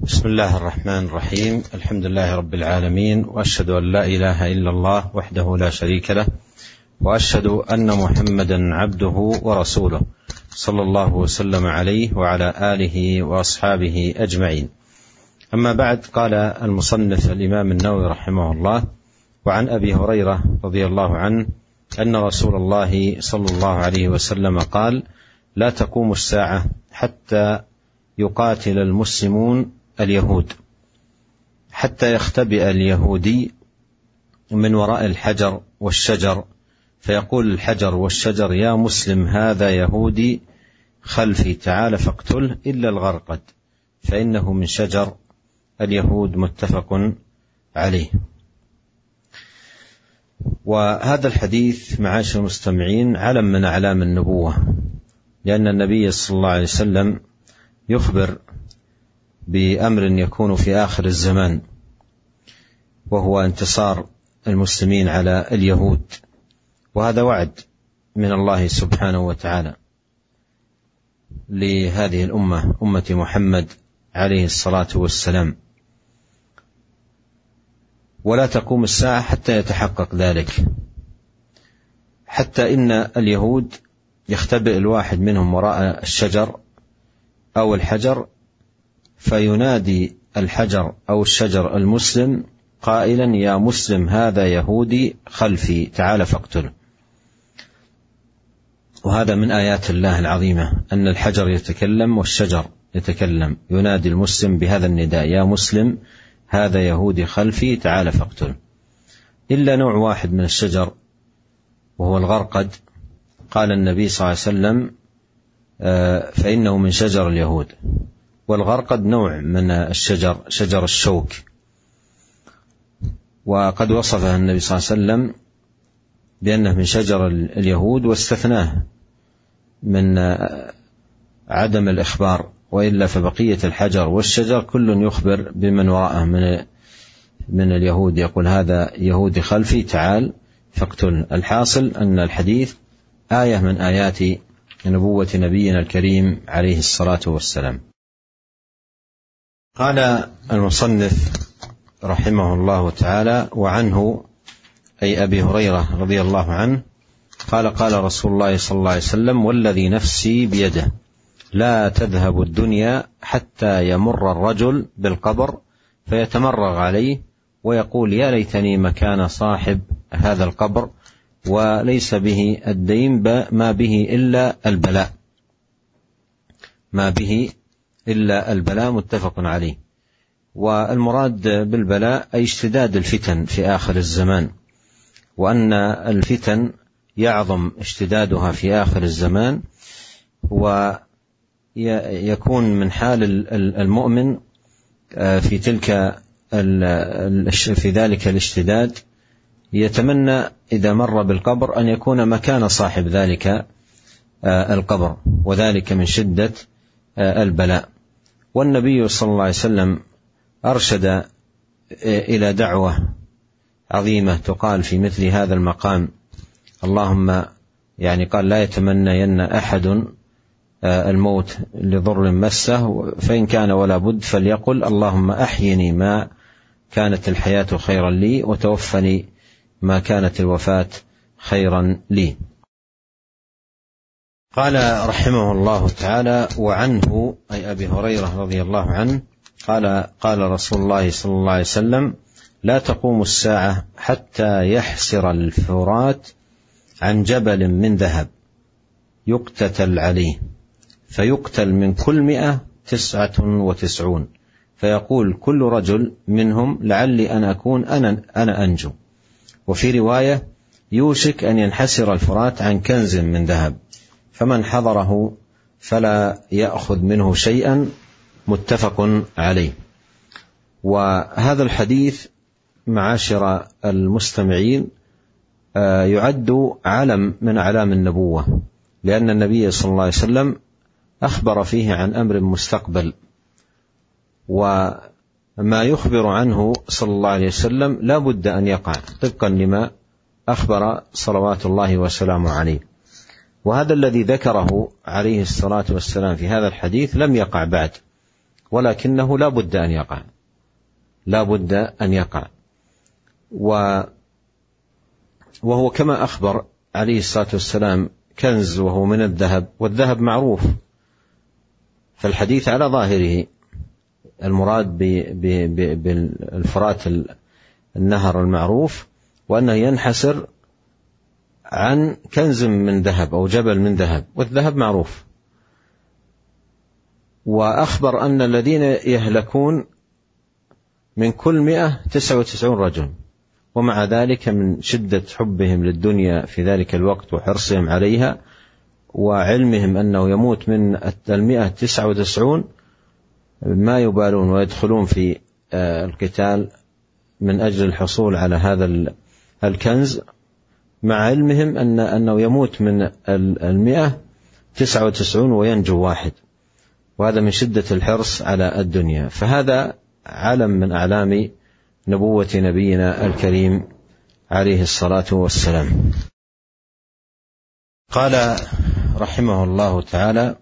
بسم الله الرحمن الرحيم. الحمد لله رب العالمين، وأشهد أن لا إله إلا الله وحده لا شريك له، وأشهد أن محمدا عبده ورسوله، صلى الله وسلم عليه وعلى آله وأصحابه أجمعين. أما بعد، قال المصنف الإمام النووي رحمه الله: وعن أبي هريرة رضي الله عنه أن رسول الله صلى الله عليه وسلم قال: لا تقوم الساعة حتى يقاتل المسلمون اليهود، حتى يختبئ اليهودي من وراء الحجر والشجر، فيقول الحجر والشجر: يا مسلم، هذا يهودي خلفي، تعال فاقتله، إلا الغرقد فإنه من شجر اليهود. متفق عليه. وهذا الحديث معاشر المستمعين علم من أعلام النبوة، لأن النبي صلى الله عليه وسلم يخبر بأمر يكون في آخر الزمان، وهو انتصار المسلمين على اليهود، وهذا وعد من الله سبحانه وتعالى لهذه الأمة، أمة محمد عليه الصلاة والسلام. ولا تقوم الساعة حتى يتحقق ذلك، حتى إن اليهود يختبئ الواحد منهم وراء الشجر أو الحجر، فينادي الحجر أو الشجر المسلم قائلا: يا مسلم، هذا يهودي خلفي، تعال فاقتله. وهذا من آيات الله العظيمة، أن الحجر يتكلم والشجر يتكلم، ينادي المسلم بهذا النداء: يا مسلم، هذا يهودي خلفي، تعال فاقتله. إلا نوع واحد من الشجر، وهو الغرقد، قال النبي صلى الله عليه وسلم: فإنه من شجر اليهود. والغرقد نوع من الشجر، شجر الشوك، وقد وصفه النبي صلى الله عليه وسلم بأنه من شجر اليهود، واستثناه من عدم الإخبار، وإلا فبقية الحجر والشجر كل يخبر بمن وراءه من اليهود، يقول: هذا يهودي خلفي، تعال فاقتل. الحاصل أن الحديث آية من آيات نبوة نبينا الكريم عليه الصلاة والسلام. قال المصنف رحمه الله تعالى: وعنه، أي أبي هريرة رضي الله عنه، قال: قال رسول الله صلى الله عليه وسلم: والذي نفسي بيده لا تذهب الدنيا حتى يمر الرجل بالقبر فيتمرغ عليه ويقول: يا ليتني مكان صاحب هذا القبر، وليس به الدين، ما به إلا البلاء، ما به إلا البلاء. متفق عليه. والمراد بالبلاء أي اشتداد الفتن في آخر الزمان، وأن الفتن يعظم اشتدادها في آخر الزمان، ويكون من حال المؤمن في ذلك الاشتداد يتمنى إذا مر بالقبر أن يكون مكان صاحب ذلك القبر، وذلك من شدة البلاء. والنبي صلى الله عليه وسلم أرشد إلى دعوة عظيمة تقال في مثل هذا المقام: اللهم، يعني قال: لا يتمنين أحد الموت لضر مسه، فإن كان ولا بد فليقل: اللهم أحيني ما كانت الحياة خيرا لي، وتوفني ما كانت الوفاة خيرا لي. قال رحمه الله تعالى: وعنه، أي أبي هريرة رضي الله عنه، قال: قال رسول الله صلى الله عليه وسلم: لا تقوم الساعة حتى يحسر الفرات عن جبل من ذهب يقتتل عليه، فيقتل من كل 199، فيقول كل رجل منهم: لعلي أن أكون أنا أنجو. وفي رواية: يوشك أن ينحسر الفرات عن كنز من ذهب، فمن حضره فلا يأخذ منه شيئا. متفق عليه. وهذا الحديث معاشر المستمعين يعد علم من أعلام النبوة، لأن النبي صلى الله عليه وسلم أخبر فيه عن أمر مستقبل، وما يخبر عنه صلى الله عليه وسلم لا بد أن يقع طبقا لما أخبر صلوات الله وسلامه عليه. وهذا الذي ذكره عليه الصلاة والسلام في هذا الحديث لم يقع بعد، ولكنه لا بد أن يقع، لا بد أن يقع. وهو كما أخبر عليه الصلاة والسلام كنز وهو من الذهب، والذهب معروف، فالحديث على ظاهره المراد بالفرات النهر المعروف، وأنه ينحسر عن كنز من ذهب أو جبل من ذهب، والذهب معروف. وأخبر أن الذين يهلكون من كل 199 رجل، ومع ذلك من شدة حبهم للدنيا في ذلك الوقت وحرصهم عليها وعلمهم أنه يموت من 199 ما يبالون ويدخلون في القتال من أجل الحصول على هذا الكنز، مع علمهم أنه يموت من 199 وينجو واحد، وهذا من شدة الحرص على الدنيا. فهذا علم من أعلام نبوة نبينا الكريم عليه الصلاة والسلام. قال رحمه الله تعالى: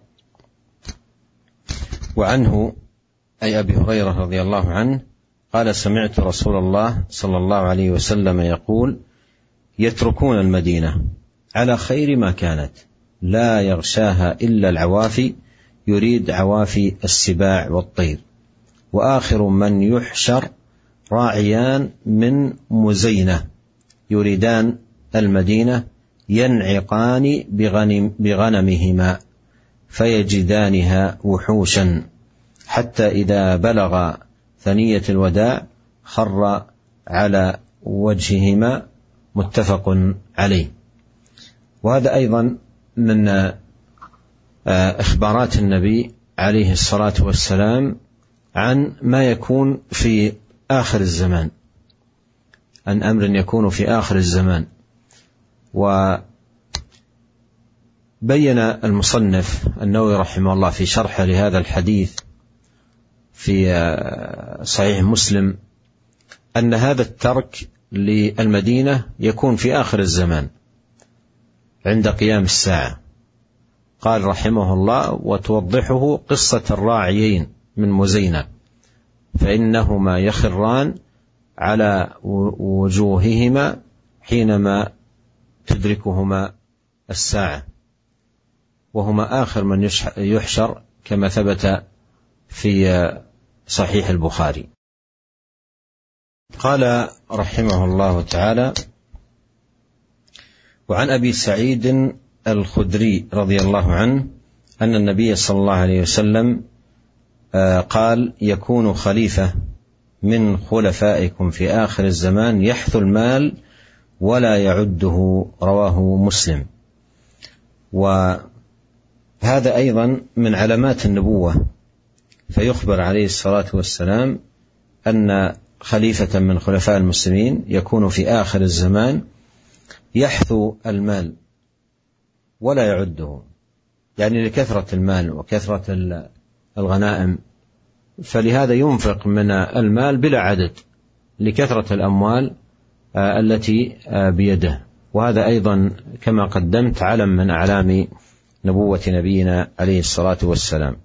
وعنه أي أبي هريرة رضي الله عنه قال: سمعت رسول الله صلى الله عليه وسلم يقول: يتركون المدينة على خير ما كانت، لا يغشاها إلا العوافي، يريد عوافي السباع والطير، وآخر من يحشر راعيان من مزينة يريدان المدينة، ينعقان بغنمهما فيجدانها وحوشا، حتى إذا بلغ ثنية الوداع خر على وجههما، متفق عليه. وهذا أيضا من إخبارات النبي عليه الصلاة والسلام عن ما يكون في آخر الزمان، عن أمر يكون في آخر الزمان. وبين المصنف النووي رحمه الله في شرحه لهذا الحديث في صحيح مسلم أن هذا الترك للمدينة يكون في آخر الزمان عند قيام الساعة. قال رحمه الله: وتوضحه قصة الراعيين من مزينة، فإنهما يخران على وجوههما حينما تدركهما الساعة، وهما آخر من يحشر كما ثبت في صحيح البخاري. قال رحمه الله تعالى: وعن أبي سعيد الخدري رضي الله عنه أن النبي صلى الله عليه وسلم قال: يكون خليفة من خلفائكم في آخر الزمان يحث المال ولا يعده، رواه مسلم. وهذا أيضا من علامات النبوة، فيخبر عليه الصلاة والسلام أن خليفة من خلفاء المسلمين يكون في آخر الزمان يحثو المال ولا يعده، يعني لكثرة المال وكثرة الغنائم، فلهذا ينفق من المال بلا عدد لكثرة الأموال التي بيده. وهذا أيضا كما قدمت علم من أعلام نبوة نبينا عليه الصلاة والسلام.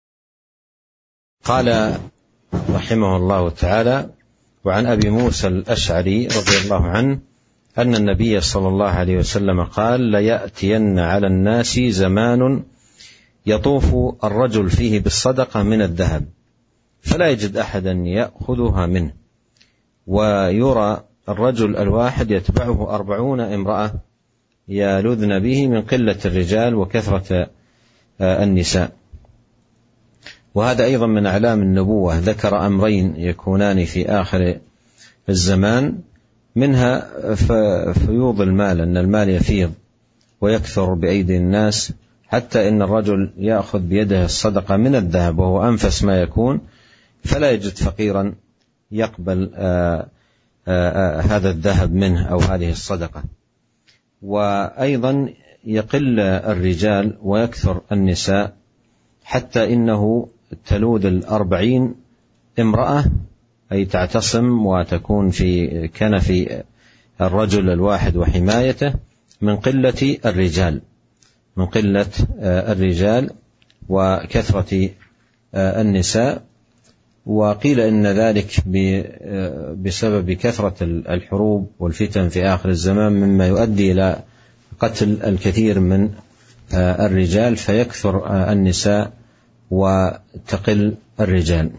قال رحمه الله تعالى: وعن أبي موسى الأشعري رضي الله عنه أن النبي صلى الله عليه وسلم قال: ليأتين على الناس زمان يطوف الرجل فيه بالصدقة من الذهب فلا يجد أحدا يأخذها منه، ويرى الرجل الواحد يتبعه 40 امرأة يلذن به من قلة الرجال وكثرة النساء. وهذا أيضا من أعلام النبوة. ذكر أمرين يكونان في آخر الزمان، منها فيوض المال، أن المال يفيض ويكثر بأيدي الناس، حتى إن الرجل يأخذ بيده الصدقة من الذهب وهو أنفس ما يكون، فلا يجد فقيرا يقبل هذا الذهب منه أو هذه الصدقة. وأيضا يقل الرجال ويكثر النساء، حتى إنه تلوذ 40 امرأة، أي تعتصم وتكون في كنف الرجل الواحد وحمايته، من قلة الرجال وكثرة النساء، وقيل إن ذلك بسبب كثرة الحروب والفتن في آخر الزمان مما يؤدي إلى قتل الكثير من الرجال فيكثر النساء وتقل الرجال.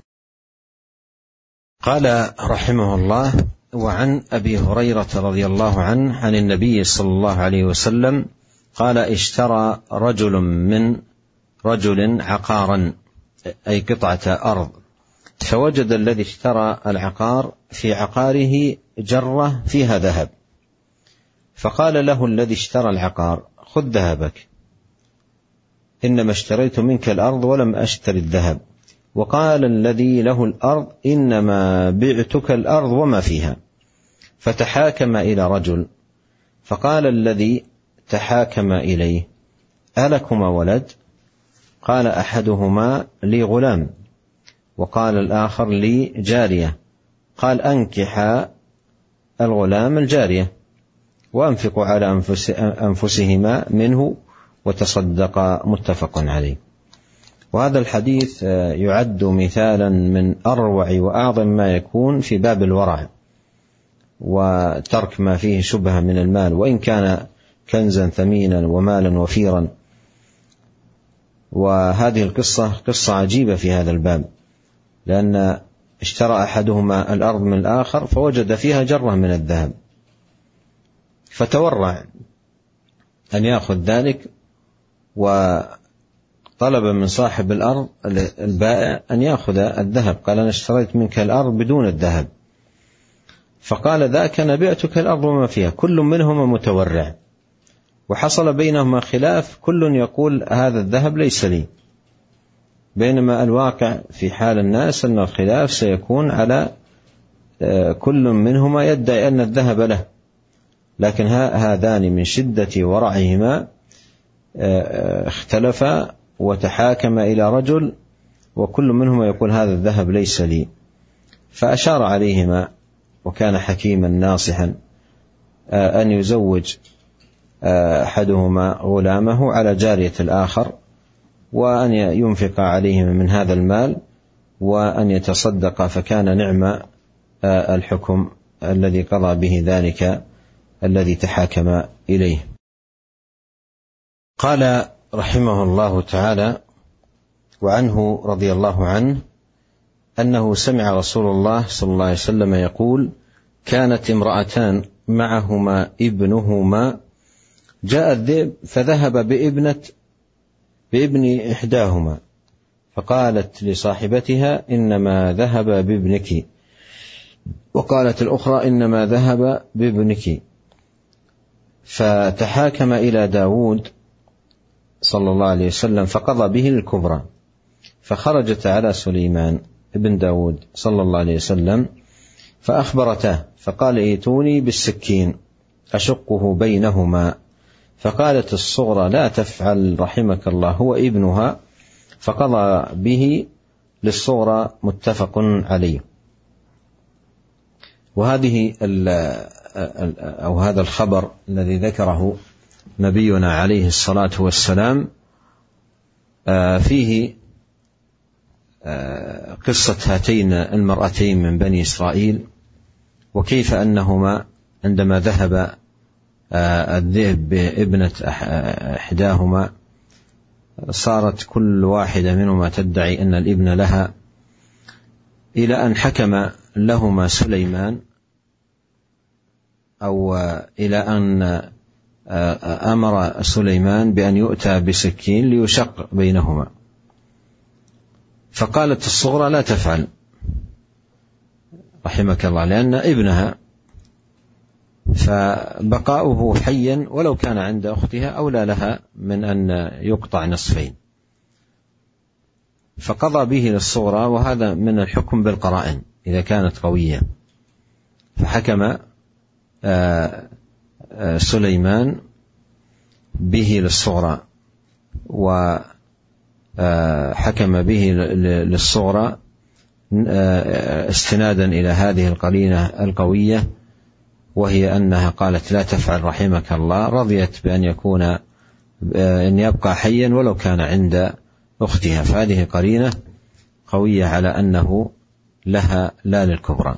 قال رحمه الله: وعن أبي هريرة رضي الله عنه عن النبي صلى الله عليه وسلم قال: اشترى رجل من رجل عقارا، أي قطعة أرض، فوجد الذي اشترى العقار في عقاره جرة فيها ذهب، فقال له الذي اشترى العقار: خذ ذهبك، إنما اشتريت منك الأرض ولم أشتري الذهب. وقال الذي له الأرض: إنما بعتك الأرض وما فيها. فتحاكم إلى رجل، فقال الذي تحاكم إليه: ألكما ولد؟ قال أحدهما: لي غلام. وقال الآخر: لي جارية. قال: أنكحا الغلام الجارية وأنفقوا على أنفسهما منه وتصدقا. متفق عليه. وهذا الحديث يعد مثالا من أروع وأعظم ما يكون في باب الورع وترك ما فيه شبهة من المال، وإن كان كنزا ثمينا ومالا وفيرا. وهذه القصة قصة عجيبة في هذا الباب، لأن اشترى أحدهما الأرض من الآخر فوجد فيها جرة من الذهب، فتورع أن يأخذ ذلك، وطلب من صاحب الأرض البائع أن يأخذ الذهب. قال: أنا اشتريت منك الأرض بدون الذهب. فقال: ذاك أنا بعتك الأرض وما فيها. كل منهما متورع، وحصل بينهما خلاف، كل يقول هذا الذهب ليس لي، بينما الواقع في حال الناس أن الخلاف سيكون على كل منهما يدعي أن الذهب له. لكن هذان من شدة ورعهما اختلفا وتحاكما إلى رجل، وكل منهما يقول هذا الذهب ليس لي. فأشار عليهما، وكان حكيما ناصحا، أن يزوج أحدهما غلامه على جارية الآخر، وأن ينفق عليهما من هذا المال، وأن يتصدق. فكان نعم الحكم الذي قضى به ذلك الذي تحاكم إليه. قال رحمه الله تعالى: وعنه رضي الله عنه أنه سمع رسول الله صلى الله عليه وسلم يقول: كانت امرأتان معهما ابنهما، جاء الذئب فذهب بابن إحداهما، فقالت لصاحبتها: إنما ذهب بابنك. وقالت الأخرى: إنما ذهب بابنك. فتحاكم إلى داود صلى الله عليه وسلم فقضى به الكبرى، فخرجت على سليمان ابن داود صلى الله عليه وسلم فأخبرته، فقال: ائتوني بالسكين أشقه بينهما. فقالت الصغرى: لا تفعل رحمك الله، هو ابنها. فقضى به للصغرى. متفق عليه. وهذه أو هذا الخبر الذي ذكره نبينا عليه الصلاة والسلام فيه قصة هاتين المرأتين من بني إسرائيل، وكيف أنهما عندما ذهب الذئب بابنة إحداهما صارت كل واحدة منهما تدعي أن الابن لها، إلى أن حكم لهما سليمان، أو إلى أن أمر سليمان بأن يؤتى بسكين ليشق بينهما. فقالت الصغرى: لا تفعل رحمك الله، لأن ابنها، فبقاؤه حيا ولو كان عند أختها أولى لها من أن يقطع نصفين. فقضى به للصغرى، وهذا من الحكم بالقرائن إذا كانت قوية. فحكم سليمان به للصغرى، وحكم به للصغرى استنادا إلى هذه القرينة القوية، وهي أنها قالت: لا تفعل رحمك الله، رضيت بأن أن يبقى حيا ولو كان عند أختها. فهذه قرينة قوية على أنه لها لا للكبرى.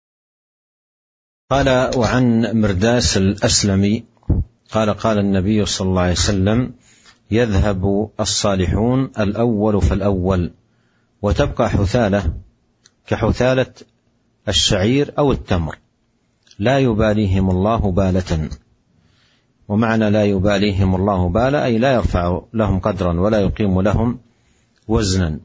قال: وعن مرداس الأسلمي قال: قال النبي صلى الله عليه وسلم: يذهب الصالحون الأول فالأول، وتبقى حثالة كحثالة الشعير أو التمر، لا يباليهم الله بالة. ومعنى لا يباليهم الله بالة أي لا يرفع لهم قدرا ولا يقيم لهم وزنا.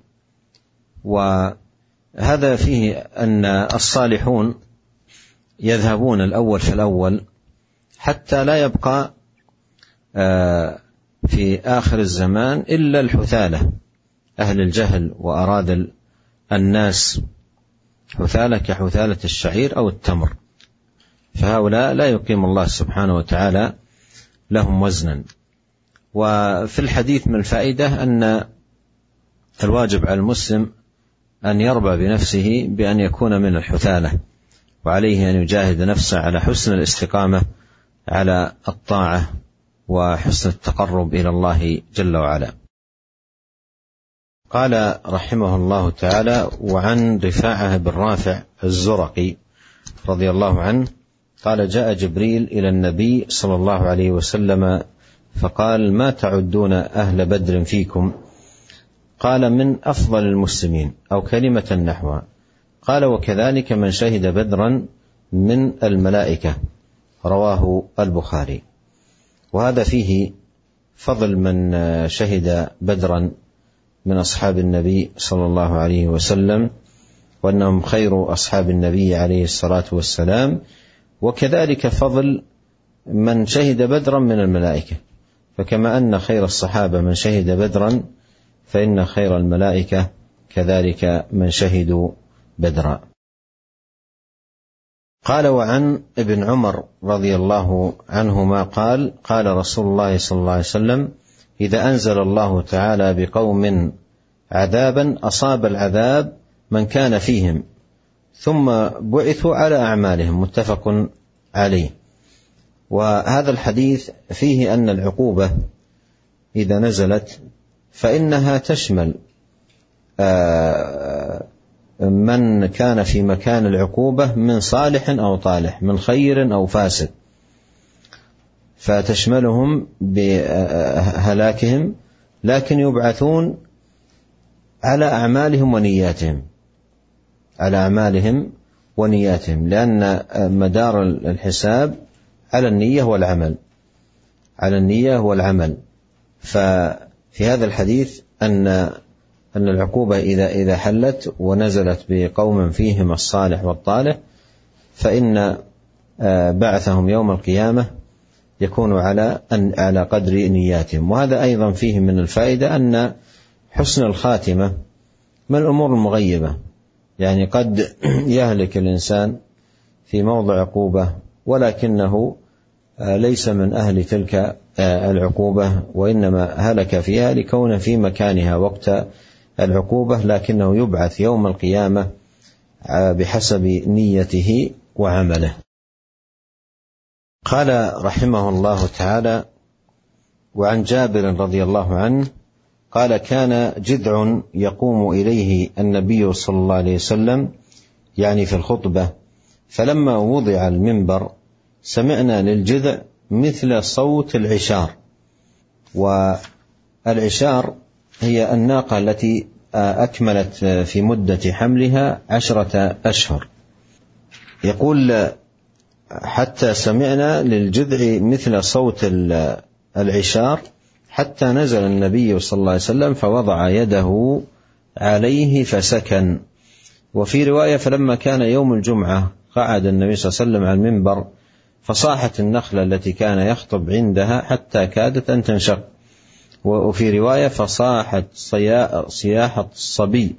وهذا فيه أن الصالحون يذهبون الأول فالأول حتى لا يبقى في آخر الزمان إلا الحثالة، أهل الجهل وأراذل الناس، حثالة كحثالة الشعير أو التمر، فهؤلاء لا يقيم الله سبحانه وتعالى لهم وزنا. وفي الحديث من الفائدة أن الواجب على المسلم أن يربى بنفسه بأن يكون من الحثالة، وعليه أن يجاهد نفسه على حسن الاستقامة على الطاعة وحسن التقرب إلى الله جل وعلا. قال رحمه الله تعالى: وعن رفاعة بن رافع الزرقي رضي الله عنه قال: جاء جبريل إلى النبي صلى الله عليه وسلم فقال: ما تعدون أهل بدر فيكم؟ قال: من أفضل المسلمين، أو كلمة نحوها. قال: وكذلك من شهد بدرا من الملائكة. رواه البخاري. وهذا فيه فضل من شهد بدرا من أصحاب النبي صلى الله عليه وسلم، وأنهم خير أصحاب النبي عليه الصلاة والسلام، وكذلك فضل من شهد بدرا من الملائكة. فكما أن خير الصحابة من شهد بدرا، فإن خير الملائكة كذلك من شهدوا بدرا. قال: وعن ابن عمر رضي الله عنهما قال: قال رسول الله صلى الله عليه وسلم: إذا أنزل الله تعالى بقوم عذابا أصاب العذاب من كان فيهم ثم بعثوا على أعمالهم. متفق عليه. وهذا الحديث فيه أن العقوبة إذا نزلت فإنها تشمل من كان في مكان العقوبة من صالح أو طالح، من خير أو فاسد، فتشملهم بهلاكهم، لكن يبعثون على أعمالهم ونياتهم، على أعمالهم ونياتهم، لأن مدار الحساب على النية والعمل، على النية والعمل. ففي هذا الحديث أن العقوبة إذا حلت ونزلت بقوم فيهم الصالح والطالح، فإن بعثهم يوم القيامة يكون على قدر نياتهم. وهذا أيضا فيه من الفائدة أن حسن الخاتمة من الأمور المغيبة، يعني قد يهلك الإنسان في موضع عقوبة ولكنه ليس من أهل تلك العقوبة، وإنما هلك فيها لكون في مكانها وقت العقوبة، لكنه يبعث يوم القيامة بحسب نيته وعمله. قال رحمه الله تعالى: وعن جابر رضي الله عنه قال: كان جذع يقوم إليه النبي صلى الله عليه وسلم، يعني في الخطبة، فلما وضع المنبر سمعنا للجذع مثل صوت العشار. والعشار هي الناقة التي أكملت في مدة حملها 10 أشهر. يقول: حتى سمعنا للجذع مثل صوت العشار، حتى نزل النبي صلى الله عليه وسلم فوضع يده عليه فسكن. وفي رواية: فلما كان يوم الجمعة قعد النبي صلى الله عليه وسلم على المنبر فصاحت النخلة التي كان يخطب عندها حتى كادت أن تنشق. وفي رواية: فصاحت صياحة الصبي،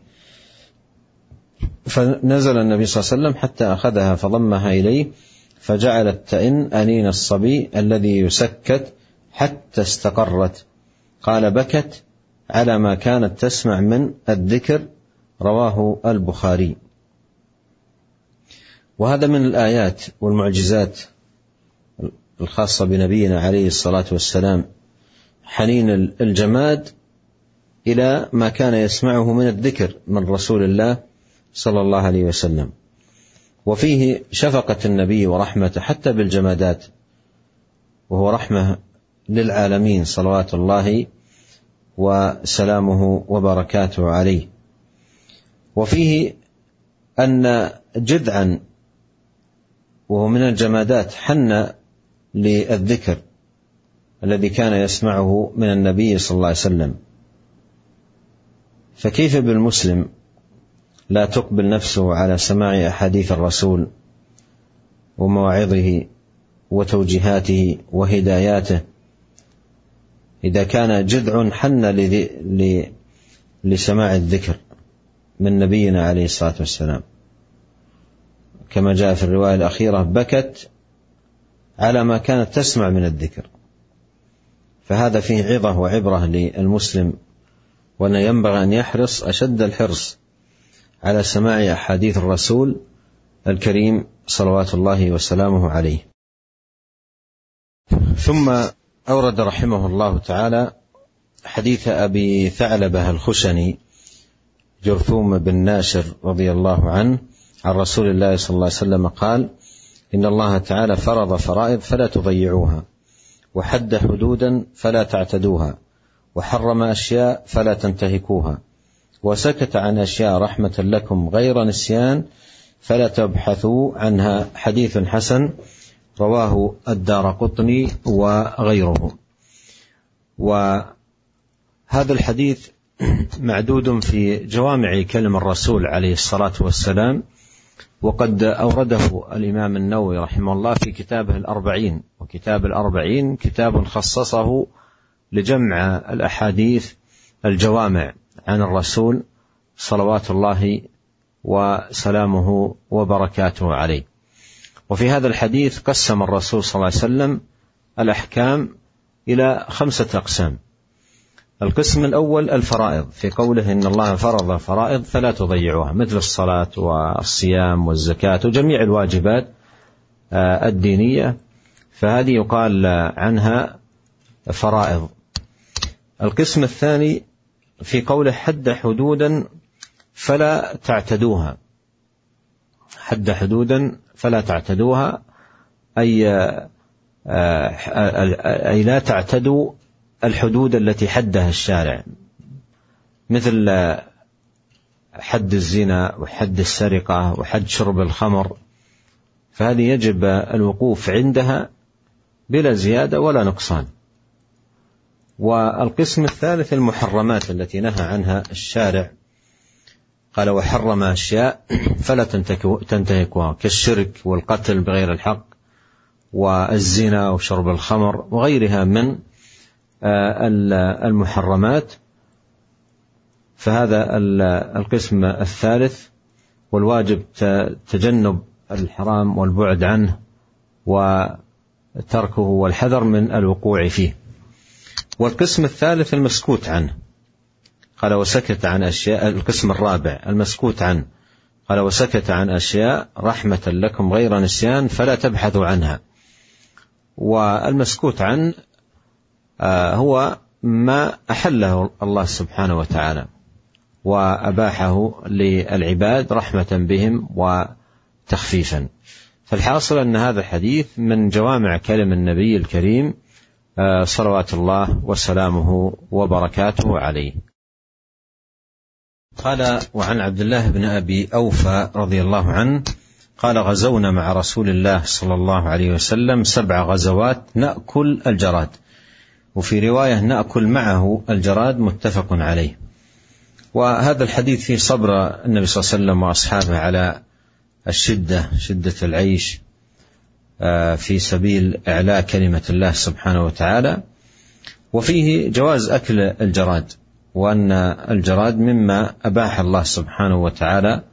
فنزل النبي صلى الله عليه وسلم حتى أخذها فضمها إليه، فجعلت تئن أنين الصبي الذي يسكت حتى استقرت. قال: بكت على ما كانت تسمع من الذكر. رواه البخاري. وهذا من الآيات والمعجزات الخاصة بنبينا عليه الصلاة والسلام، حنين الجماد إلى ما كان يسمعه من الذكر من رسول الله صلى الله عليه وسلم. وفيه شفقة النبي ورحمته حتى بالجمادات، وهو رحمة للعالمين صلوات الله وسلامه وبركاته عليه. وفيه أن جذعا وهو من الجمادات حن للذكر الذي كان يسمعه من النبي صلى الله عليه وسلم، فكيف بالمسلم لا تقبل نفسه على سماع أحاديث الرسول ومواعظه وتوجيهاته وهداياته إذا كان جذع حن لسماع الذكر من نبينا عليه الصلاة والسلام، كما جاء في الرواية الأخيرة بكت على ما كانت تسمع من الذكر. فهذا فيه عظة وعبرة للمسلم، وأن ينبغي أن يحرص أشد الحرص على سماع أحاديث الرسول الكريم صلوات الله وسلامه عليه. ثم أورد رحمه الله تعالى حديث أبي ثعلبة الخشني جرثوم بن ناشر رضي الله عنه عن رسول الله صلى الله عليه وسلم قال: إن الله تعالى فرض فرائض فلا تضيعوها، وحد حدودا فلا تعتدوها، وحرم أشياء فلا تنتهكوها، وسكت عن أشياء رحمة لكم غير نسيان فلا تبحثوا عنها. حديث حسن رواه الدارقطني وغيره. وهذا الحديث معدود في جوامع كلم الرسول عليه الصلاة والسلام، وقد أورده الإمام النووي رحمه الله في كتابه الأربعين. وكتاب الأربعين كتاب خصصه لجمع الأحاديث الجوامع عن الرسول صلوات الله وسلامه وبركاته عليه. وفي هذا الحديث قسم الرسول صلى الله عليه وسلم الأحكام إلى 5 أقسام. القسم الأول الفرائض، في قوله إن الله فرض فرائض فلا تضيعوها، مثل الصلاة والصيام والزكاة وجميع الواجبات الدينية، فهذه يقال عنها فرائض. القسم الثاني في قوله حد حدودا فلا تعتدوها. حد حدودا فلا تعتدوها أي لا تعتدوا الحدود التي حدها الشارع، مثل حد الزنا وحد السرقة وحد شرب الخمر، فهذه يجب الوقوف عندها بلا زيادة ولا نقصان. والقسم الثالث المحرمات التي نهى عنها الشارع، قال وحرم أشياء فلا تنتهكوها، كالشرك والقتل بغير الحق والزنا وشرب الخمر وغيرها من المحرمات. فهذا القسم الثالث، والواجب تجنب الحرام والبعد عنه وتركه والحذر من الوقوع فيه. والقسم الثالث المسكوت عنه، قال وسكت عن أشياء. القسم الرابع المسكوت عنه، قال وسكت عن أشياء رحمة لكم غير نسيان فلا تبحثوا عنها. والمسكوت عنه هو ما أحله الله سبحانه وتعالى وأباحه للعباد رحمة بهم وتخفيفا. فالحاصل أن هذا الحديث من جوامع كلم النبي الكريم صلوات الله وسلامه وبركاته عليه. قال وعن عبد الله بن أبي أوفى رضي الله عنه قال غزونا مع رسول الله صلى الله عليه وسلم 7 غزوات نأكل الجراد، وفي رواية نأكل معه الجراد، متفق عليه. وهذا الحديث فيه صبر النبي صلى الله عليه وسلم وأصحابه على شدة العيش في سبيل إعلاء كلمة الله سبحانه وتعالى. وفيه جواز أكل الجراد، وأن الجراد مما أباح الله سبحانه وتعالى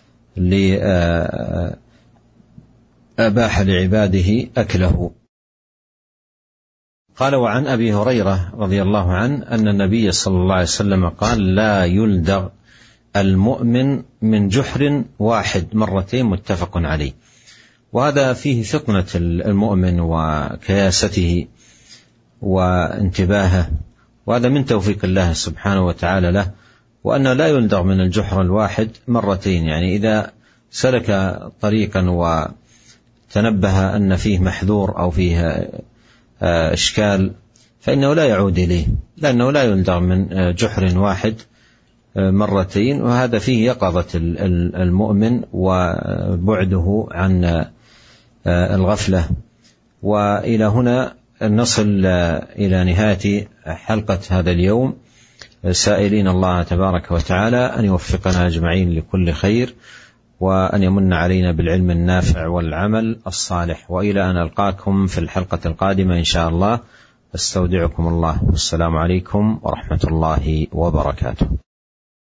أباح لعباده أكله. قال وعن أبي هريرة رضي الله عنه أن النبي صلى الله عليه وسلم قال لا يلدغ المؤمن من جحر واحد مرتين، متفق عليه. وهذا فيه فطنة المؤمن وكياسته وانتباهه، وهذا من توفيق الله سبحانه وتعالى له وأنه لا يلدغ من الجحر الواحد مرتين. يعني إذا سلك طريقا وتنبه أن فيه محذور أو فيه إشكال فإنه لا يعود إليه، لأنه لا يلدغ من جحر واحد مرتين، وهذا فيه يقظة المؤمن وبعده عن الغفلة. وإلى هنا نصل إلى نهاية حلقة هذا اليوم، سائلين الله تبارك وتعالى أن يوفقنا أجمعين لكل خير، وأن يمن علينا بالعلم النافع والعمل الصالح. وإلى أن ألقاكم في الحلقة القادمة إن شاء الله، استودعكم الله، والسلام عليكم ورحمة الله وبركاته.